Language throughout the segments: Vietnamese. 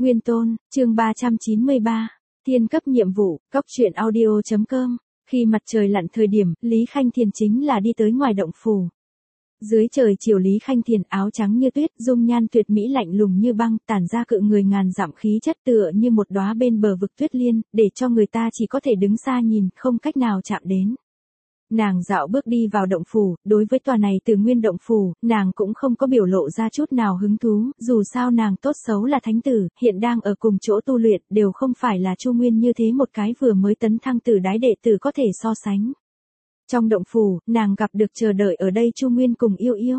Nguyên Tôn, chương 393, Thiên cấp nhiệm vụ, cóc truyện audio.com. Khi mặt trời lặn thời điểm, Lý Khanh Thiền chính là đi tới ngoài động phủ. Dưới trời chiều Lý Khanh Thiền áo trắng như tuyết, dung nhan tuyệt mỹ lạnh lùng như băng, tản ra cự người ngàn dặm khí chất tựa như một đóa bên bờ vực tuyết liên, để cho người ta chỉ có thể đứng xa nhìn, không cách nào chạm đến. Nàng dạo bước đi vào động phủ, đối với tòa này Từ Nguyên động phủ, nàng cũng không có biểu lộ ra chút nào hứng thú, dù sao nàng tốt xấu là thánh tử, hiện đang ở cùng chỗ tu luyện, đều không phải là Chu Nguyên như thế một cái vừa mới tấn thăng tử đái đệ tử có thể so sánh. Trong động phủ, nàng gặp được chờ đợi ở đây Chu Nguyên cùng Yêu Yêu.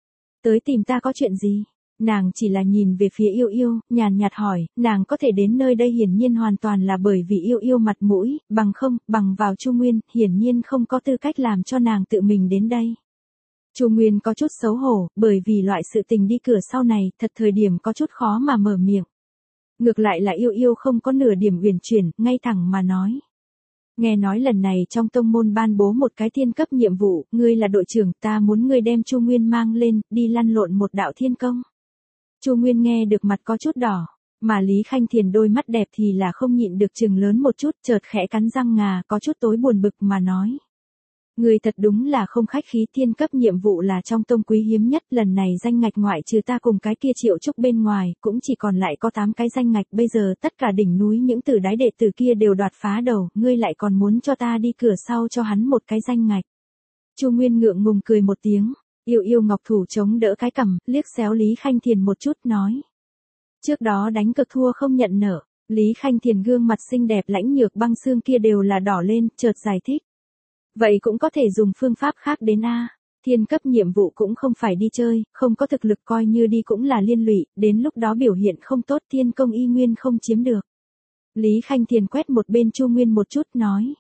Tới tìm ta có chuyện gì? Nàng chỉ là nhìn về phía Yêu Yêu, nhàn nhạt hỏi, nàng có thể đến nơi đây hiển nhiên hoàn toàn là bởi vì Yêu Yêu mặt mũi, bằng vào Chu Nguyên, hiển nhiên không có tư cách làm cho nàng tự mình đến đây. Chu Nguyên có chút xấu hổ, bởi vì loại sự tình đi cửa sau này, thật thời điểm có chút khó mà mở miệng. Ngược lại là Yêu Yêu không có nửa điểm uyển chuyển, ngay thẳng mà nói. Nghe nói lần này trong tông môn ban bố một cái thiên cấp nhiệm vụ, ngươi là đội trưởng, ta muốn ngươi đem Chu Nguyên mang lên, đi lăn lộn một đạo thiên công. Chu Nguyên nghe được mặt có chút đỏ, mà Lý Khanh Thiền đôi mắt đẹp thì là không nhịn được chừng lớn một chút, chợt khẽ cắn răng ngà, có chút tối buồn bực mà nói. Người thật đúng là không khách khí, thiên cấp nhiệm vụ là trong tông quý hiếm nhất, lần này danh ngạch ngoại trừ ta cùng cái kia Triệu Trúc bên ngoài, cũng chỉ còn lại có 8 cái danh ngạch, bây giờ tất cả đỉnh núi những tử đái đệ tử kia đều đoạt phá đầu, ngươi lại còn muốn cho ta đi cửa sau cho hắn một cái danh ngạch. Chu Nguyên ngượng ngùng cười một tiếng. Yêu Yêu ngọc thủ chống đỡ cái cằm, liếc xéo Lý Khanh Thiền một chút nói. Trước đó đánh cực thua không nhận nợ, Lý Khanh Thiền gương mặt xinh đẹp lãnh nhược băng xương kia đều là đỏ lên, chợt giải thích. Vậy cũng có thể dùng phương pháp khác đến a. Thiên cấp nhiệm vụ cũng không phải đi chơi, không có thực lực coi như đi cũng là liên lụy, đến lúc đó biểu hiện không tốt thiên công y nguyên không chiếm được. Lý Khanh Thiền quét một bên Chu Nguyên một chút nói.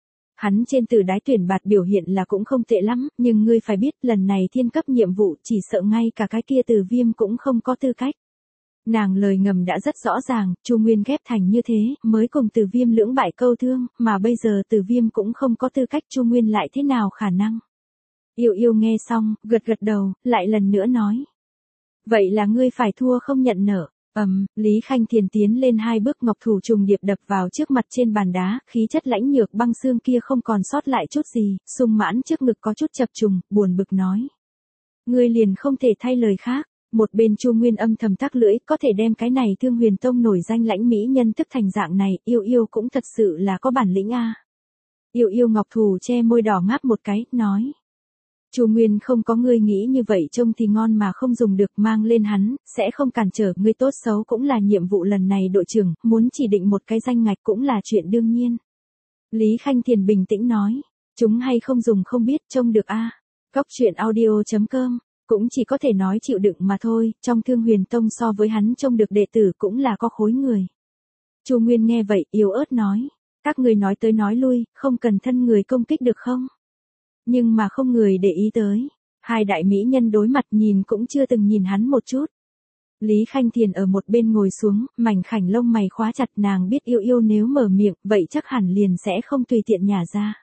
Hắn trên tử đái tuyển bạt biểu hiện là cũng không tệ lắm, nhưng ngươi phải biết lần này thiên cấp nhiệm vụ chỉ sợ ngay cả cái kia Từ Viêm cũng không có tư cách. Nàng lời ngầm đã rất rõ ràng, Chu Nguyên ghép thành như thế, mới cùng Từ Viêm lưỡng bại câu thương, mà bây giờ Từ Viêm cũng không có tư cách, Chu Nguyên lại thế nào khả năng. Yêu Yêu nghe xong, gật gật đầu, lại lần nữa nói. Vậy là ngươi phải thua không nhận nợ. Lý Khanh Thiền tiến lên 2 bước, ngọc thủ trùng điệp đập vào trước mặt trên bàn đá, khí chất lãnh nhược băng xương kia không còn sót lại chút gì, sung mãn trước ngực có chút chập trùng, buồn bực nói. Ngươi liền không thể thay lời khác. Một bên Chu Nguyên âm thầm tắc lưỡi, có thể đem cái này Thương Huyền Tông nổi danh lãnh mỹ nhân tức thành dạng này, Yêu Yêu cũng thật sự là có bản lĩnh a. Yêu Yêu ngọc thủ che môi đỏ ngáp một cái, nói. Chu Nguyên không có ngươi nghĩ như vậy, trông thì ngon mà không dùng được, mang lên hắn, sẽ không cản trở, ngươi tốt xấu cũng là nhiệm vụ lần này đội trưởng, muốn chỉ định một cái danh ngạch cũng là chuyện đương nhiên. Lý Khanh Thiền bình tĩnh nói, chúng hay không dùng không biết, trông được a. Cóc truyện audio.com, cũng chỉ có thể nói chịu đựng mà thôi, trong Thương Huyền Tông so với hắn trông được đệ tử cũng là có khối người. Chu Nguyên nghe vậy, yếu ớt nói, các người nói tới nói lui, không cần thân người công kích được không? Nhưng mà không người để ý tới. Hai đại mỹ nhân đối mặt nhìn cũng chưa từng nhìn hắn một chút. Lý Khanh Thiền ở một bên ngồi xuống, mảnh khảnh lông mày khóa chặt, nàng biết Yêu Yêu nếu mở miệng, vậy chắc hẳn liền sẽ không tùy tiện nhả ra.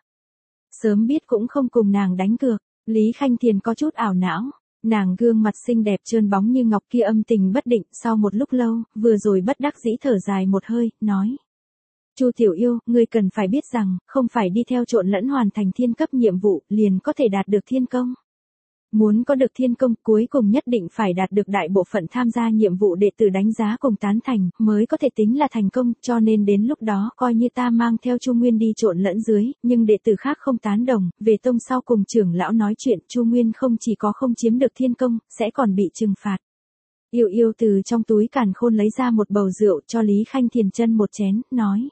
Sớm biết cũng không cùng nàng đánh cược, Lý Khanh Thiền có chút ảo não. Nàng gương mặt xinh đẹp trơn bóng như ngọc kia âm tình bất định, sau một lúc lâu, vừa rồi bất đắc dĩ thở dài một hơi, nói. Chu Tiểu Yêu, ngươi cần phải biết rằng, không phải đi theo trộn lẫn hoàn thành thiên cấp nhiệm vụ, liền có thể đạt được thiên công. Muốn có được thiên công, cuối cùng nhất định phải đạt được đại bộ phận tham gia nhiệm vụ đệ tử đánh giá cùng tán thành, mới có thể tính là thành công, cho nên đến lúc đó, coi như ta mang theo Chu Nguyên đi trộn lẫn dưới, nhưng đệ tử khác không tán đồng, về tông sau cùng trưởng lão nói chuyện, Chu Nguyên không chỉ có không chiếm được thiên công, sẽ còn bị trừng phạt. Yêu Yêu từ trong túi càn khôn lấy ra một bầu rượu cho Lý Khanh Thiền chân một chén, nói.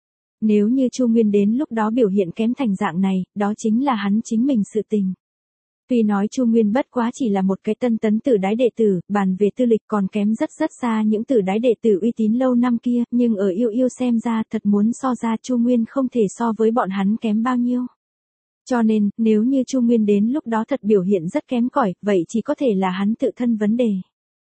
Nếu như Chu Nguyên đến lúc đó biểu hiện kém thành dạng này, đó chính là hắn chính mình sự tình. Tuy nói Chu Nguyên bất quá chỉ là một cái tân tấn tử đái đệ tử, bàn về tư lịch còn kém rất xa những tử đái đệ tử uy tín lâu năm kia, nhưng ở Yêu Yêu xem ra thật muốn so ra Chu Nguyên không thể so với bọn hắn kém bao nhiêu. Cho nên, nếu như Chu Nguyên đến lúc đó thật biểu hiện rất kém cỏi, vậy chỉ có thể là hắn tự thân vấn đề.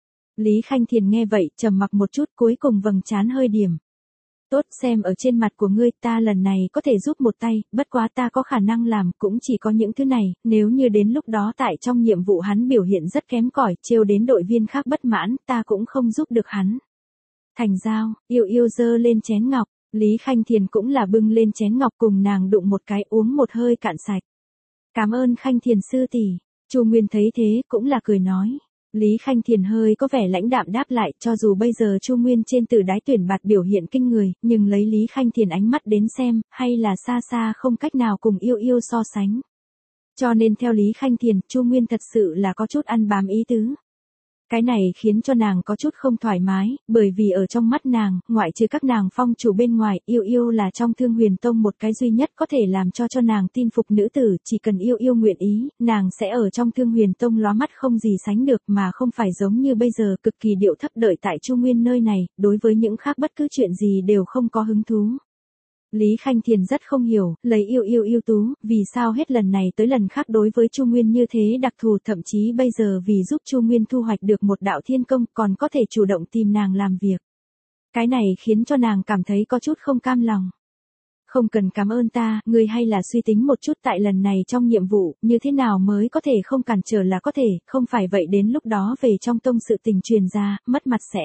Lý Khanh Thiền nghe vậy, trầm mặc một chút, cuối cùng vầng trán hơi điểm. Tốt, xem ở trên mặt của ngươi, ta lần này có thể giúp một tay, bất quá ta có khả năng làm, cũng chỉ có những thứ này, nếu như đến lúc đó tại trong nhiệm vụ hắn biểu hiện rất kém cỏi, trêu đến đội viên khác bất mãn, ta cũng không giúp được hắn. Thành giao, yêu yêu dơ lên chén ngọc, Lý Khanh Thiền cũng là bưng lên chén ngọc cùng nàng đụng một cái uống một hơi cạn sạch. Cảm ơn Khanh Thiền sư tỷ. Chu Nguyên thấy thế cũng là cười nói. Lý Khanh Thiền hơi có vẻ lãnh đạm đáp lại, cho dù bây giờ Chu Nguyên trên tử đái tuyển bạt biểu hiện kinh người, nhưng lấy Lý Khanh Thiền ánh mắt đến xem, hay là xa xa không cách nào cùng yêu yêu so sánh. Cho nên theo Lý Khanh Thiền, Chu Nguyên thật sự là có chút ăn bám ý tứ. Cái này khiến cho nàng có chút không thoải mái, bởi vì ở trong mắt nàng, ngoại trừ các nàng phong chủ bên ngoài, yêu yêu là trong Thương Huyền Tông một cái duy nhất có thể làm cho nàng tin phục nữ tử, chỉ cần yêu yêu nguyện ý, nàng sẽ ở trong Thương Huyền Tông lóa mắt không gì sánh được, mà không phải giống như bây giờ cực kỳ điệu thấp đợi tại Chu Nguyên nơi này, đối với những khác bất cứ chuyện gì đều không có hứng thú. Lý Khanh Thiền rất không hiểu, lấy yêu yêu yêu tú, vì sao hết lần này tới lần khác đối với Chu Nguyên như thế đặc thù, thậm chí bây giờ vì giúp Chu Nguyên thu hoạch được một đạo thiên công còn có thể chủ động tìm nàng làm việc. Cái này khiến cho nàng cảm thấy có chút không cam lòng. Không cần cảm ơn ta, ngươi hay là suy tính một chút tại lần này trong nhiệm vụ, như thế nào mới có thể không cản trở là có thể, không phải vậy đến lúc đó về trong tông sự tình truyền ra, mất mặt sẽ.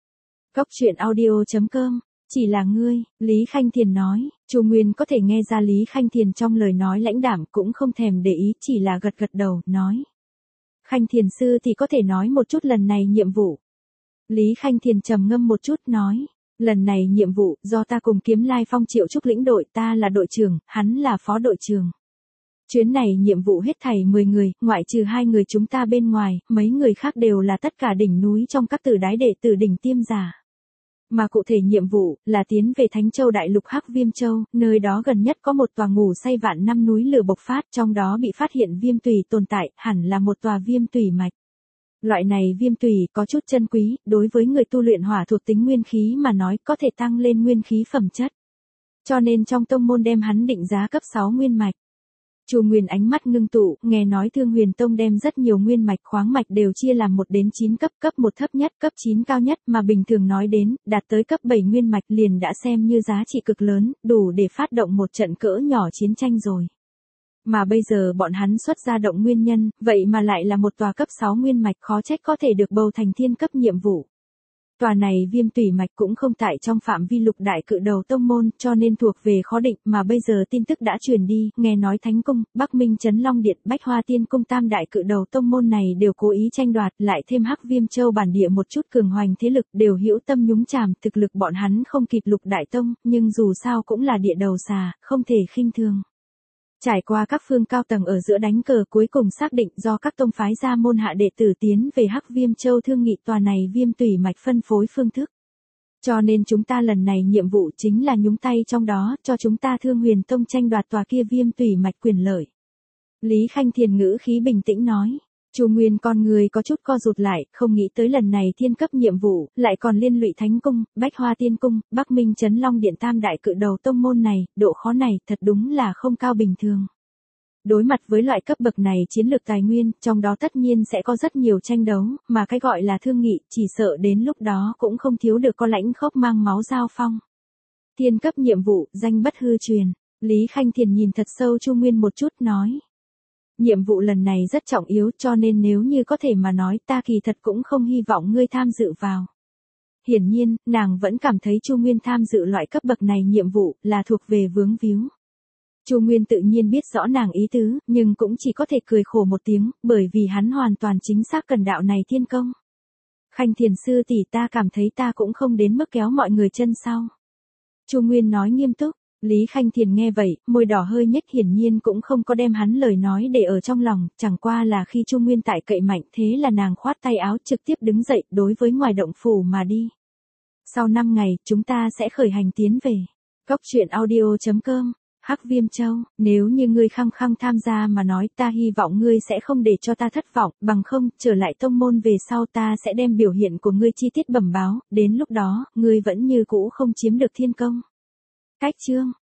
Góc truyện audio.com. Chỉ là ngươi, Lý Khanh Thiền nói, Chu Nguyên có thể nghe ra Lý Khanh Thiền trong lời nói lãnh đạm cũng không thèm để ý, chỉ là gật gật đầu, nói. Khanh Thiền sư thì có thể nói một chút lần này nhiệm vụ. Lý Khanh Thiền trầm ngâm một chút nói, lần này nhiệm vụ do ta cùng Kiếm Lai Phong Triệu Trúc lĩnh đội, ta là đội trưởng, hắn là phó đội trưởng. Chuyến này nhiệm vụ hết thảy 10 người, ngoại trừ 2 người chúng ta bên ngoài, mấy người khác đều là tất cả đỉnh núi trong các tử đái đệ tử đỉnh tiêm giả. Mà cụ thể nhiệm vụ là tiến về Thánh Châu Đại Lục Hắc Viêm Châu, nơi đó gần nhất có một tòa ngủ say vạn năm núi lửa bộc phát, trong đó bị phát hiện viêm tùy tồn tại, hẳn là một tòa viêm tùy mạch. Loại này viêm tùy có chút chân quý, đối với người tu luyện hỏa thuộc tính nguyên khí mà nói có thể tăng lên nguyên khí phẩm chất. Cho nên trong tông môn đem hắn định giá cấp 6 nguyên mạch. Chu Nguyên ánh mắt ngưng tụ, nghe nói Thương Huyền Tông đem rất nhiều nguyên mạch khoáng mạch đều chia làm 1 đến 9 cấp, cấp 1 thấp nhất, cấp 9 cao nhất, mà bình thường nói đến, đạt tới cấp 7 nguyên mạch liền đã xem như giá trị cực lớn, đủ để phát động một trận cỡ nhỏ chiến tranh rồi. Mà bây giờ bọn hắn xuất ra động nguyên nhân, vậy mà lại là một tòa cấp 6 nguyên mạch, khó trách có thể được bầu thành thiên cấp nhiệm vụ. Tòa này viêm tùy mạch cũng không tại trong phạm vi lục đại cự đầu tông môn, cho nên thuộc về khó định, mà bây giờ tin tức đã truyền đi, nghe nói Thánh Cung, Bắc Minh Trấn Long Điện, Bách Hoa Tiên Cung tam đại cự đầu tông môn này đều cố ý tranh đoạt, lại thêm Hắc Viêm Châu bản địa một chút cường hoành thế lực, đều hữu tâm nhúng chàm, thực lực bọn hắn không kịp lục đại tông, nhưng dù sao cũng là địa đầu xà, không thể khinh thường. Trải qua các phương cao tầng ở giữa đánh cờ, cuối cùng xác định do các tông phái ra môn hạ đệ tử tiến về Hắc Viêm Châu thương nghị tòa này viêm tùy mạch phân phối phương thức. Cho nên chúng ta lần này nhiệm vụ chính là nhúng tay trong đó, cho chúng ta Thương Huyền Tông tranh đoạt tòa kia viêm tùy mạch quyền lợi. Lý Khanh Thiền ngữ khí bình tĩnh nói. Chu Nguyên con người có chút co rụt lại, không nghĩ tới lần này thiên cấp nhiệm vụ, lại còn liên lụy Thánh Cung, Bách Hoa Tiên Cung, Bắc Minh Trấn Long Điện tam đại cự đầu tông môn này, độ khó này thật đúng là không cao bình thường. Đối mặt với loại cấp bậc này chiến lược tài nguyên, trong đó tất nhiên sẽ có rất nhiều tranh đấu, mà cái gọi là thương nghị, chỉ sợ đến lúc đó cũng không thiếu được có lãnh khốc mang máu giao phong. Thiên cấp nhiệm vụ, danh bất hư truyền. Lý Khanh Thiền nhìn thật sâu Chu Nguyên một chút nói. Nhiệm vụ lần này rất trọng yếu, cho nên nếu như có thể mà nói, ta kỳ thật cũng không hy vọng ngươi tham dự vào. Hiển nhiên, nàng vẫn cảm thấy Chu Nguyên tham dự loại cấp bậc này nhiệm vụ là thuộc về vướng víu. Chu Nguyên tự nhiên biết rõ nàng ý tứ, nhưng cũng chỉ có thể cười khổ một tiếng, bởi vì hắn hoàn toàn chính xác cần đạo này thiên công. Khanh Thiền sư tỷ, ta cảm thấy ta cũng không đến mức kéo mọi người chân sau. Chu Nguyên nói nghiêm túc. Lý Khanh Thiền nghe vậy, môi đỏ hơi nhếch, hiển nhiên cũng không có đem hắn lời nói để ở trong lòng, chẳng qua là khi Chu Nguyên tại cậy mạnh, thế là nàng khoát tay áo trực tiếp đứng dậy đối với ngoài động phủ mà đi. Sau 5 ngày, chúng ta sẽ khởi hành tiến về. Góc truyện audio.com. Hắc Viêm Châu, nếu như ngươi khăng khăng tham gia mà nói, ta hy vọng ngươi sẽ không để cho ta thất vọng, bằng không, trở lại tông môn về sau ta sẽ đem biểu hiện của ngươi chi tiết bẩm báo, đến lúc đó, ngươi vẫn như cũ không chiếm được thiên công. Cách chương